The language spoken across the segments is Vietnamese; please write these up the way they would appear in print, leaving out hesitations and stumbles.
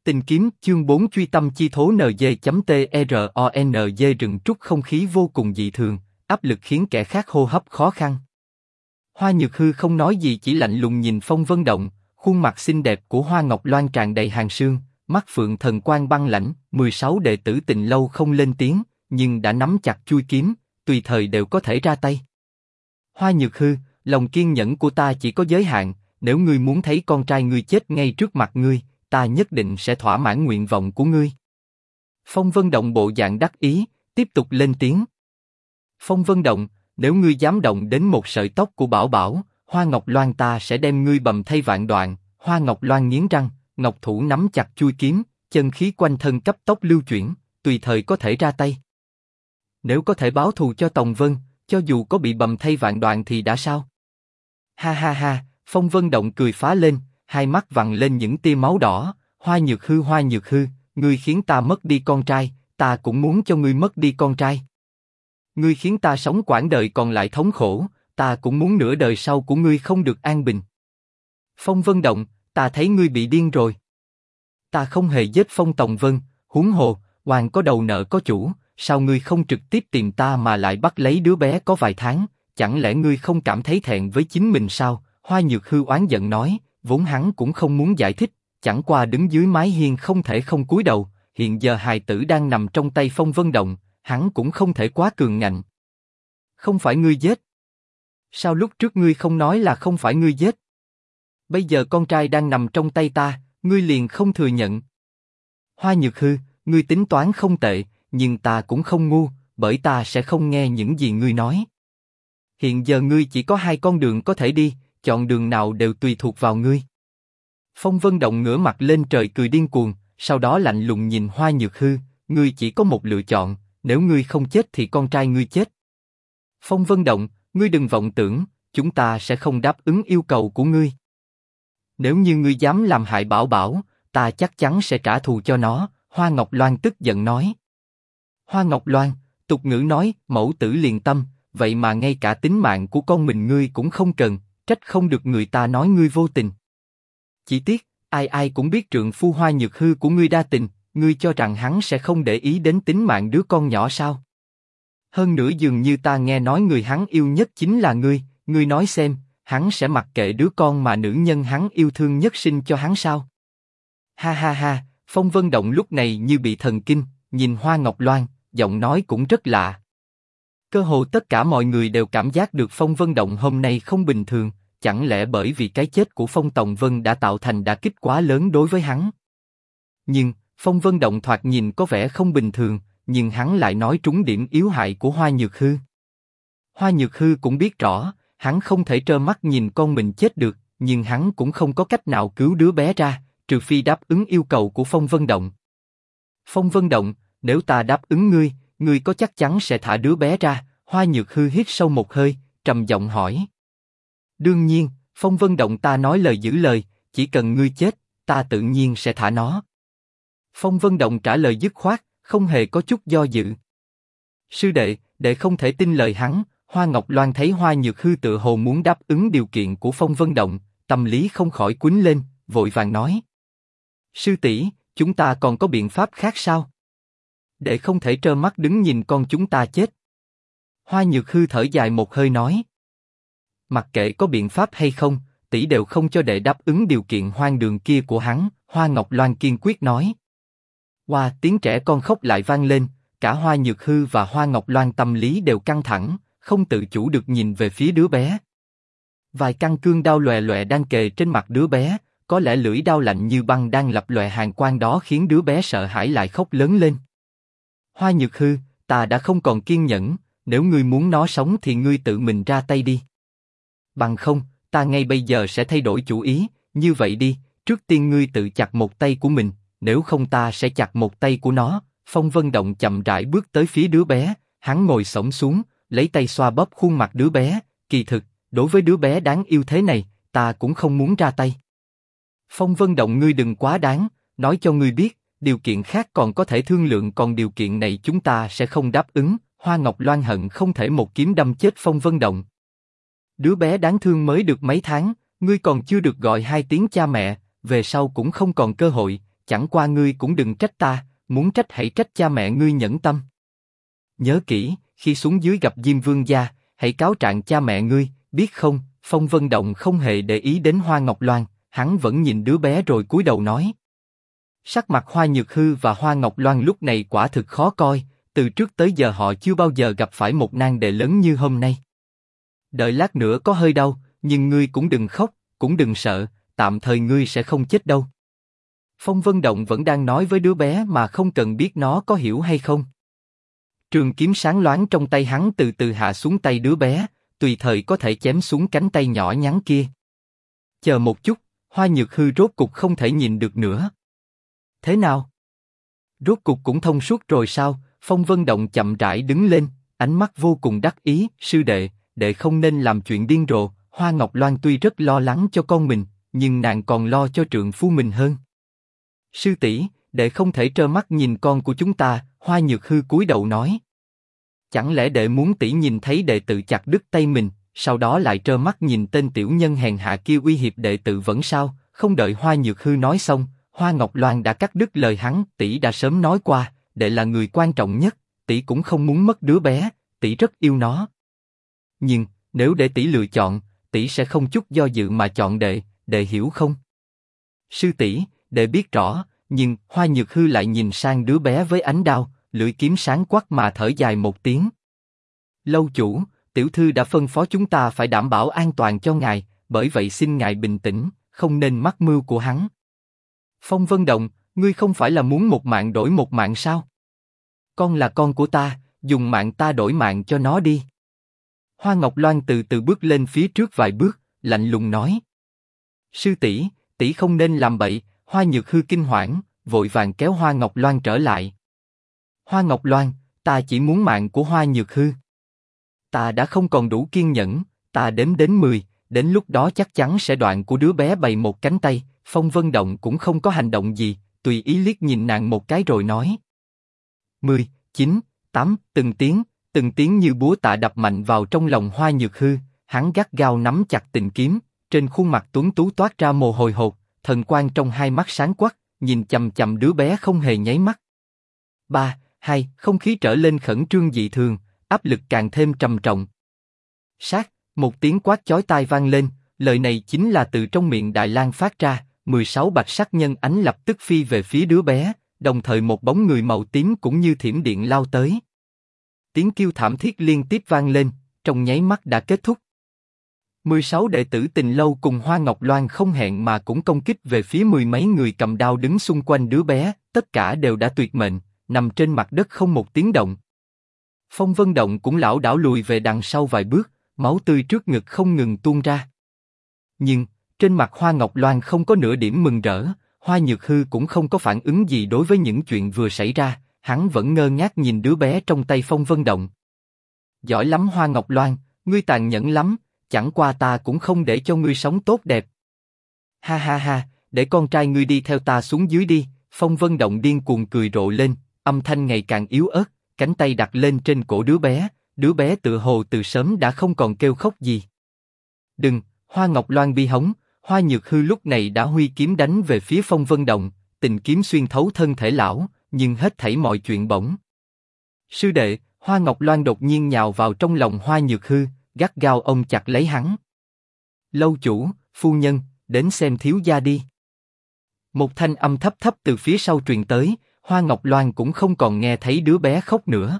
Tình kiếm chương 4 truy tâm chi thố NG.TRONG rừng trúc không khí vô cùng dị thường, áp lực khiến kẻ khác hô hấp khó khăn. Hoa Nhược Hư không nói gì chỉ lạnh lùng nhìn Phong Vân Động, khuôn mặt xinh đẹp của Hoa Ngọc Loan tràn đầy hàn sương, mắt phượng thần quang băng lãnh. 16 đệ tử Tình lâu không lên tiếng, nhưng đã nắm chặt chuôi kiếm, tùy thời đều có thể ra tay. Hoa Nhược Hư, lòng kiên nhẫn của ta chỉ có giới hạn, nếu ngươi muốn thấy con trai ngươi chết ngay trước mặt ngươi, ta nhất định sẽ thỏa mãn nguyện vọng của ngươi. Phong Vân Động bộ dạng đắc ý, tiếp tục lên tiếng. Phong Vân Động, nếu ngươi dám động đến một sợi tóc của Bảo Bảo, Hoa Ngọc Loan ta sẽ đem ngươi bầm thay vạn đoạn. Hoa Ngọc Loan nghiến răng, ngọc thủ nắm chặt chuôi kiếm, chân khí quanh thân cấp tốc lưu chuyển, tùy thời có thể ra tay. Nếu có thể báo thù cho Tòng Vân, cho dù có bị bầm thay vạn đoạn thì đã sao? Ha ha ha, Phong Vân Động cười phá lên, hai mắt vằn lên những tia máu đỏ. Hoa Nhược Hư, ngươi khiến ta mất đi con trai, ta cũng muốn cho ngươi mất đi con trai. Ngươi khiến ta sống quãng đời còn lại thống khổ, ta cũng muốn nửa đời sau của ngươi không được an bình. Phong Vân Động, ta thấy ngươi bị điên rồi. Ta không hề giết Phong Tòng Vân, huống hồ, hoàng có đầu nợ có chủ, sao ngươi không trực tiếp tìm ta mà lại bắt lấy đứa bé có vài tháng, chẳng lẽ ngươi không cảm thấy thẹn với chính mình sao? Hoa Nhược Hư oán giận nói, vốn hắn cũng không muốn giải thích, chẳng qua đứng dưới mái hiên không thể không cúi đầu, hiện giờ hài tử đang nằm trong tay Phong Vân Động, hắn cũng không thể quá cường ngạnh. Không phải ngươi giết. Sao lúc trước ngươi không nói là không phải ngươi giết? Bây giờ con trai đang nằm trong tay ta, ngươi liền không thừa nhận. Hoa Nhược Hư, ngươi tính toán không tệ, nhưng ta cũng không ngu, bởi ta sẽ không nghe những gì ngươi nói. Hiện giờ ngươi chỉ có hai con đường có thể đi, chọn đường nào đều tùy thuộc vào ngươi. Phong Vân Động ngửa mặt lên trời cười điên cuồng, sau đó lạnh lùng nhìn Hoa Nhược Hư, ngươi chỉ có một lựa chọn, nếu ngươi không chết thì con trai ngươi chết. Phong Vân Động, ngươi đừng vọng tưởng, chúng ta sẽ không đáp ứng yêu cầu của ngươi. Nếu như ngươi dám làm hại Bảo Bảo, ta chắc chắn sẽ trả thù cho nó. Hoa Ngọc Loan tức giận nói. Hoa Ngọc Loan, tục ngữ nói, mẫu tử liền tâm, vậy mà ngay cả tính mạng của con mình ngươi cũng không cần, trách không được người ta nói ngươi vô tình. Chỉ tiếc, ai cũng biết trượng phu Hoa Nhược Hư của ngươi đa tình, ngươi cho rằng hắn sẽ không để ý đến tính mạng đứa con nhỏ sao? Hơn nữa dường như ta nghe nói người hắn yêu nhất chính là ngươi nói xem, hắn sẽ mặc kệ đứa con mà nữ nhân hắn yêu thương nhất sinh cho hắn sao? Ha ha ha, Phong Vân Động lúc này như bị thần kinh, nhìn Hoa Ngọc Loan, giọng nói cũng rất lạ. Cơ hồ tất cả mọi người đều cảm giác được Phong Vân Động hôm nay không bình thường, chẳng lẽ bởi vì cái chết của Phong Tòng Vân đã tạo thành đả kích quá lớn đối với hắn? Nhưng, Phong Vân Động thoạt nhìn có vẻ không bình thường, nhưng hắn lại nói trúng điểm yếu hại của Hoa Nhược Hư. Hoa Nhược Hư cũng biết rõ, hắn không thể trơ mắt nhìn con mình chết được, nhưng hắn cũng không có cách nào cứu đứa bé ra, trừ phi đáp ứng yêu cầu của Phong Vân Động. Phong Vân Động, nếu ta đáp ứng ngươi có chắc chắn sẽ thả đứa bé ra? Hoa Nhược Hư hít sâu một hơi, trầm giọng hỏi. Đương nhiên, Phong Vân Động, ta nói lời giữ lời, chỉ cần ngươi chết, ta tự nhiên sẽ thả nó. Phong Vân Động trả lời dứt khoát, không hề có chút do dự. Sư đệ không thể tin lời hắn. Hoa Ngọc Loan thấy Hoa Nhược Hư tựa hồ muốn đáp ứng điều kiện của Phong Vân Động, tâm lý không khỏi quýnh lên, vội vàng nói. Sư tỷ, chúng ta còn có biện pháp khác sao? Đệ không thể trơ mắt đứng nhìn con chúng ta chết. Hoa Nhược Hư thở dài một hơi nói. Mặc kệ có biện pháp hay không, tỷ đều không cho đệ đáp ứng điều kiện hoang đường kia của hắn. Hoa Ngọc Loan kiên quyết nói. Tiếng trẻ con khóc lại vang lên, cả Hoa Nhược Hư và Hoa Ngọc Loan tâm lý đều căng thẳng, không tự chủ được nhìn về phía đứa bé. Vài căn cương đao lòe lòe đang kề trên mặt đứa bé, có lẽ lưỡi đao lạnh như băng đang lập lòe hàn quang đó khiến đứa bé sợ hãi lại khóc lớn lên. Hoa Nhược Hư, ta đã không còn kiên nhẫn, nếu ngươi muốn nó sống thì ngươi tự mình ra tay đi. Bằng không, ta ngay bây giờ sẽ thay đổi chủ ý, như vậy đi, trước tiên ngươi tự chặt một tay của mình, nếu không ta sẽ chặt một tay của nó. Phong Vân Động chậm rãi bước tới phía đứa bé, hắn ngồi xổm xuống, lấy tay xoa bóp khuôn mặt đứa bé, kỳ thực, đối với đứa bé đáng yêu thế này, ta cũng không muốn ra tay. Phong Vân Động, ngươi đừng quá đáng, nói cho ngươi biết, điều kiện khác còn có thể thương lượng, còn điều kiện này chúng ta sẽ không đáp ứng. Hoa Ngọc Loan hận không thể một kiếm đâm chết Phong Vân Động. Đứa bé đáng thương mới được mấy tháng, ngươi còn chưa được gọi hai tiếng cha mẹ, về sau cũng không còn cơ hội, chẳng qua ngươi cũng đừng trách ta, muốn trách hãy trách cha mẹ ngươi nhẫn tâm. Nhớ kỹ, khi xuống dưới gặp Diêm Vương gia, hãy cáo trạng cha mẹ ngươi, biết không? Phong Vân Động không hề để ý đến Hoa Ngọc Loan, hắn vẫn nhìn đứa bé rồi cúi đầu nói. Sắc mặt Hoa Nhược Hư và Hoa Ngọc Loan lúc này quả thực khó coi, từ trước tới giờ họ chưa bao giờ gặp phải một nan đề lớn như hôm nay. Đợi lát nữa có hơi đau, nhưng ngươi cũng đừng khóc, cũng đừng sợ, tạm thời ngươi sẽ không chết đâu. Phong Vân Động vẫn đang nói với đứa bé mà không cần biết nó có hiểu hay không. Trường kiếm sáng loáng trong tay hắn từ từ hạ xuống tay đứa bé, tùy thời có thể chém xuống cánh tay nhỏ nhắn kia. Chờ một chút, Hoa Nhược Hư rốt cục không thể nhìn được nữa. Thế nào? Rốt cục cũng thông suốt rồi sao? Phong Vân Động chậm rãi đứng lên, ánh mắt vô cùng đắc ý. Sư đệ, đệ không nên làm chuyện điên rồ. Hoa Ngọc Loan tuy rất lo lắng cho con mình, nhưng nàng còn lo cho trượng phu mình hơn. Sư tỷ, đệ không thể trơ mắt nhìn con của chúng ta. Hoa Nhược Hư cúi đầu nói. Chẳng lẽ đệ muốn tỷ nhìn thấy đệ tự chặt đứt tay mình, sau đó lại trơ mắt nhìn tên tiểu nhân hèn hạ kia uy hiếp đệ tự vẫn sao? Không đợi Hoa Nhược Hư nói xong, Hoa Ngọc Loan đã cắt đứt lời hắn. Tỷ đã sớm nói qua, đệ là người quan trọng nhất, tỷ cũng không muốn mất đứa bé, tỷ rất yêu nó. Nhưng nếu để tỷ lựa chọn, tỷ sẽ không chút do dự mà chọn đệ, đệ hiểu không? Sư tỷ, đệ biết rõ, nhưng Hoa Nhược Hư lại nhìn sang đứa bé với ánh đau, lưỡi kiếm sáng quắc mà thở dài một tiếng. Lâu chủ, tiểu thư đã phân phó chúng ta phải đảm bảo an toàn cho ngài, bởi vậy xin ngài bình tĩnh, không nên mắc mưu của hắn. Phong Vân Động, ngươi không phải là muốn một mạng đổi một mạng sao? Con là con của ta, dùng mạng ta đổi mạng cho nó đi. Hoa Ngọc Loan từ từ bước lên phía trước vài bước, lạnh lùng nói. Sư tỷ, tỷ không nên làm bậy. Hoa Nhược Hư kinh hoảng, vội vàng kéo Hoa Ngọc Loan trở lại. Hoa Ngọc Loan, ta chỉ muốn mạng của Hoa Nhược Hư. Ta đã không còn đủ kiên nhẫn, ta đếm đến 10, đến lúc đó chắc chắn sẽ đoạn của đứa bé bày một cánh tay. Phong Vân Động cũng không có hành động gì, tùy ý liếc nhìn nàng một cái rồi nói. 10, 9, 8, từng tiếng như búa tạ đập mạnh vào trong lòng Hoa Nhược Hư, hắn gắt gao nắm chặt tình kiếm, trên khuôn mặt tuấn tú toát ra mồ hôi hột, thần quang trong hai mắt sáng quắc, nhìn chằm chằm đứa bé không hề nháy mắt. 3, 2, không khí trở lên khẩn trương dị thường, áp lực càng thêm trầm trọng. Sát, một tiếng quát chói tai vang lên, lời này chính là từ trong miệng Đại Lang phát ra. 16 bạch sắc nhân ánh lập tức phi về phía đứa bé, đồng thời một bóng người màu tím cũng như thiểm điện lao tới. Tiếng kêu thảm thiết liên tiếp vang lên, trong nháy mắt đã kết thúc. 16 đệ tử Tình Lâu cùng Hoa Ngọc Loan không hẹn mà cũng công kích về phía mười mấy người cầm đao đứng xung quanh đứa bé, tất cả đều đã tuyệt mệnh, nằm trên mặt đất không một tiếng động. Phong Vân Động cũng lảo đảo lùi về đằng sau vài bước, máu tươi trước ngực không ngừng tuôn ra. Nhưng trên mặt Hoa Ngọc Loan không có nửa điểm mừng rỡ, Hoa Nhược Hư cũng không có phản ứng gì đối với những chuyện vừa xảy ra, hắn vẫn ngơ ngác nhìn đứa bé trong tay Phong Vân Động. Giỏi lắm Hoa Ngọc Loan, ngươi tàn nhẫn lắm, chẳng qua ta cũng không để cho ngươi sống tốt đẹp. Ha ha ha, để con trai ngươi đi theo ta xuống dưới đi. Phong Vân Động điên cuồng cười rộ lên, âm thanh ngày càng yếu ớt, cánh tay đặt lên trên cổ đứa bé tựa hồ từ sớm đã không còn kêu khóc gì. Đừng, Hoa Ngọc Loan bi hống. Hoa Nhược Hư lúc này đã huy kiếm đánh về phía Phong Vân Động, tình kiếm xuyên thấu thân thể lão, nhưng hết thảy mọi chuyện bỗng. Sư đệ, Hoa Ngọc Loan đột nhiên nhào vào trong lòng Hoa Nhược Hư, gắt gao ôm chặt lấy hắn. Lâu chủ, phu nhân, đến xem thiếu gia đi. Một thanh âm thấp thấp từ phía sau truyền tới, Hoa Ngọc Loan cũng không còn nghe thấy đứa bé khóc nữa.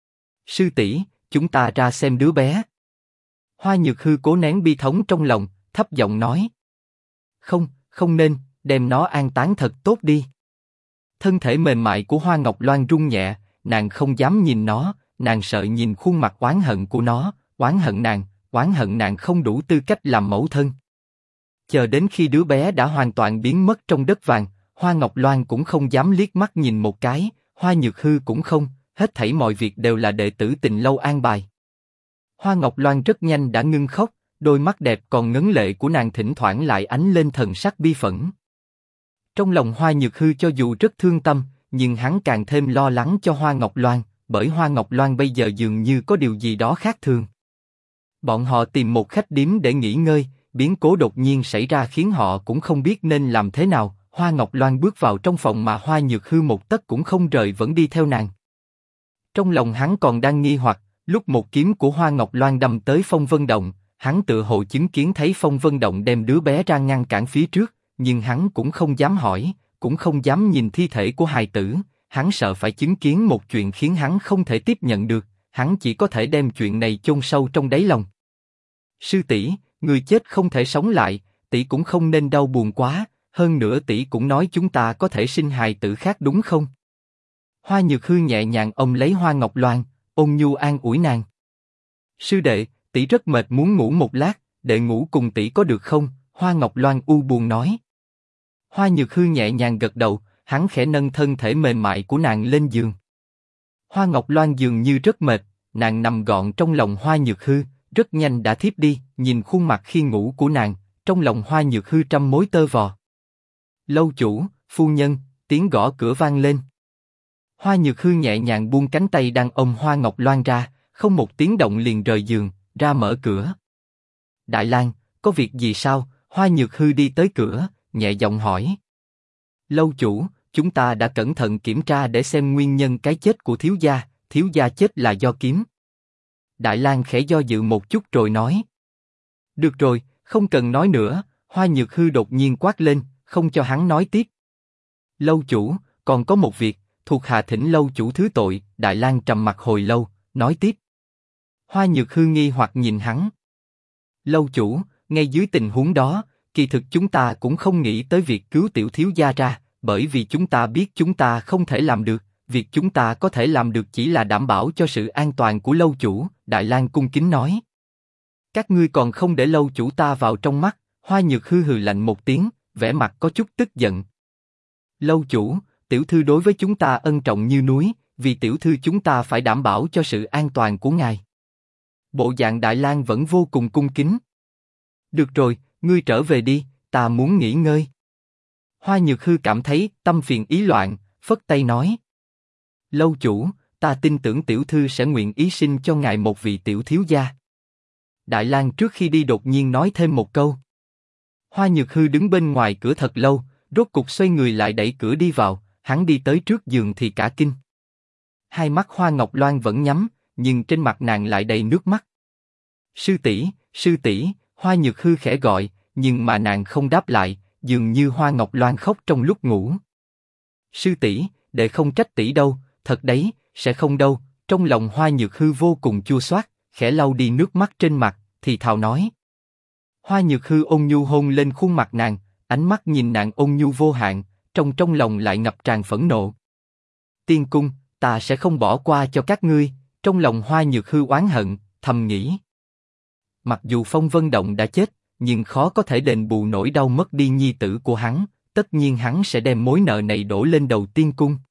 Sư tỷ, chúng ta ra xem đứa bé. Hoa Nhược Hư cố nén bi thống trong lòng, thấp giọng nói. Không, không nên, đem nó an táng thật tốt đi. Thân thể mềm mại của Hoa Ngọc Loan rung nhẹ, nàng không dám nhìn nó, nàng sợ nhìn khuôn mặt oán hận của nó, oán hận nàng không đủ tư cách làm mẫu thân. Chờ đến khi đứa bé đã hoàn toàn biến mất trong đất vàng, Hoa Ngọc Loan cũng không dám liếc mắt nhìn một cái, Hoa Nhược Hư cũng không, hết thảy mọi việc đều là đệ tử Tình Lâu an bài. Hoa Ngọc Loan rất nhanh đã ngưng khóc, đôi mắt đẹp còn ngấn lệ của nàng thỉnh thoảng lại ánh lên thần sắc bi phẫn. Trong lòng Hoa Nhược Hư cho dù rất thương tâm, nhưng hắn càng thêm lo lắng cho Hoa Ngọc Loan, bởi Hoa Ngọc Loan bây giờ dường như có điều gì đó khác thường. Bọn họ tìm một khách điếm để nghỉ ngơi, biến cố đột nhiên xảy ra khiến họ cũng không biết nên làm thế nào. Hoa Ngọc Loan bước vào trong phòng mà Hoa Nhược Hư một tấc cũng không rời vẫn đi theo nàng. Trong lòng hắn còn đang nghi hoặc, lúc một kiếm của Hoa Ngọc Loan đâm tới Phong Vân Động, hắn tựa hồ chứng kiến thấy Phong Vân Động đem đứa bé ra ngăn cản phía trước, nhưng hắn cũng không dám hỏi, cũng không dám nhìn thi thể của hài tử, hắn sợ phải chứng kiến một chuyện khiến hắn không thể tiếp nhận được, hắn chỉ có thể đem chuyện này chôn sâu trong đáy lòng. Sư tỷ, người chết không thể sống lại, tỷ cũng không nên đau buồn quá, hơn nữa tỷ cũng nói chúng ta có thể sinh hài tử khác đúng không? Hoa Nhược Hư nhẹ nhàng ôm lấy Hoa Ngọc Loan, ôn nhu an ủi nàng. Sư đệ, tỷ rất mệt muốn ngủ một lát, đệ ngủ cùng tỷ có được không? Hoa Ngọc Loan u buồn nói. Hoa Nhược Hư nhẹ nhàng gật đầu, hắn khẽ nâng thân thể mềm mại của nàng lên giường. Hoa Ngọc Loan dường như rất mệt, nàng nằm gọn trong lòng Hoa Nhược Hư, rất nhanh đã thiếp đi. Nhìn khuôn mặt khi ngủ của nàng, trong lòng Hoa Nhược Hư trăm mối tơ vò. Lâu chủ, phu nhân, tiếng gõ cửa vang lên. Hoa Nhược Hư nhẹ nhàng buông cánh tay đang ôm Hoa Ngọc Loan ra, không một tiếng động liền rời giường, ra mở cửa. Đại Lang, có việc gì sao? Hoa Nhược Hư đi tới cửa, nhẹ giọng hỏi. Lâu chủ, chúng ta đã cẩn thận kiểm tra để xem nguyên nhân cái chết của thiếu gia chết là do kiếm. Đại Lang khẽ do dự một chút rồi nói. Được rồi, không cần nói nữa. Hoa Nhược Hư đột nhiên quát lên, không cho hắn nói tiếp. Lâu chủ, còn có một việc, thuộc hạ thỉnh lâu chủ thứ tội. Đại Lang trầm mặc hồi lâu, nói tiếp. Hoa Nhược Hư nghi hoặc nhìn hắn. Lâu chủ, ngay dưới tình huống đó, kỳ thực chúng ta cũng không nghĩ tới việc cứu tiểu thiếu gia ra, bởi vì chúng ta biết chúng ta không thể làm được, việc chúng ta có thể làm được chỉ là đảm bảo cho sự an toàn của lâu chủ. Đại Lang cung kính nói. Các ngươi còn không để lâu chủ ta vào trong mắt. Hoa Nhược Hư hừ lạnh một tiếng, vẻ mặt có chút tức giận. Lâu chủ, tiểu thư đối với chúng ta ân trọng như núi, vì tiểu thư chúng ta phải đảm bảo cho sự an toàn của ngài. Bộ dạng Đại Lang vẫn vô cùng cung kính. Được rồi, ngươi trở về đi, ta muốn nghỉ ngơi. Hoa Nhược Hư cảm thấy tâm phiền ý loạn, phất tay nói. Lâu chủ, ta tin tưởng tiểu thư sẽ nguyện ý sinh cho ngài một vị tiểu thiếu gia. Đại Lang trước khi đi đột nhiên nói thêm một câu. Hoa Nhược Hư đứng bên ngoài cửa thật lâu, rốt cục xoay người lại đẩy cửa đi vào, hắn đi tới trước giường thì cả kinh. Hai mắt Hoa Ngọc Loan vẫn nhắm, nhưng trên mặt nàng lại đầy nước mắt. Sư tỷ, Hoa Nhược Hư khẽ gọi, nhưng mà nàng không đáp lại, dường như Hoa Ngọc Loan khóc trong lúc ngủ. Sư tỷ, đệ không trách tỷ đâu, thật đấy, sẽ không đâu. Trong lòng Hoa Nhược Hư vô cùng chua xót, khẽ lau đi nước mắt trên mặt, thì thào nói. Hoa Nhược Hư ôn nhu hôn lên khuôn mặt nàng, ánh mắt nhìn nàng ôn nhu vô hạn, trong lòng lại ngập tràn phẫn nộ. Tiên cung, ta sẽ không bỏ qua cho các ngươi. Trong lòng Hoa Nhược Hư oán hận, thầm nghĩ. Mặc dù Phong Vân Động đã chết, nhưng khó có thể đền bù nỗi đau mất đi nhi tử của hắn. Tất nhiên hắn sẽ đem mối nợ này đổ lên đầu Tiên cung.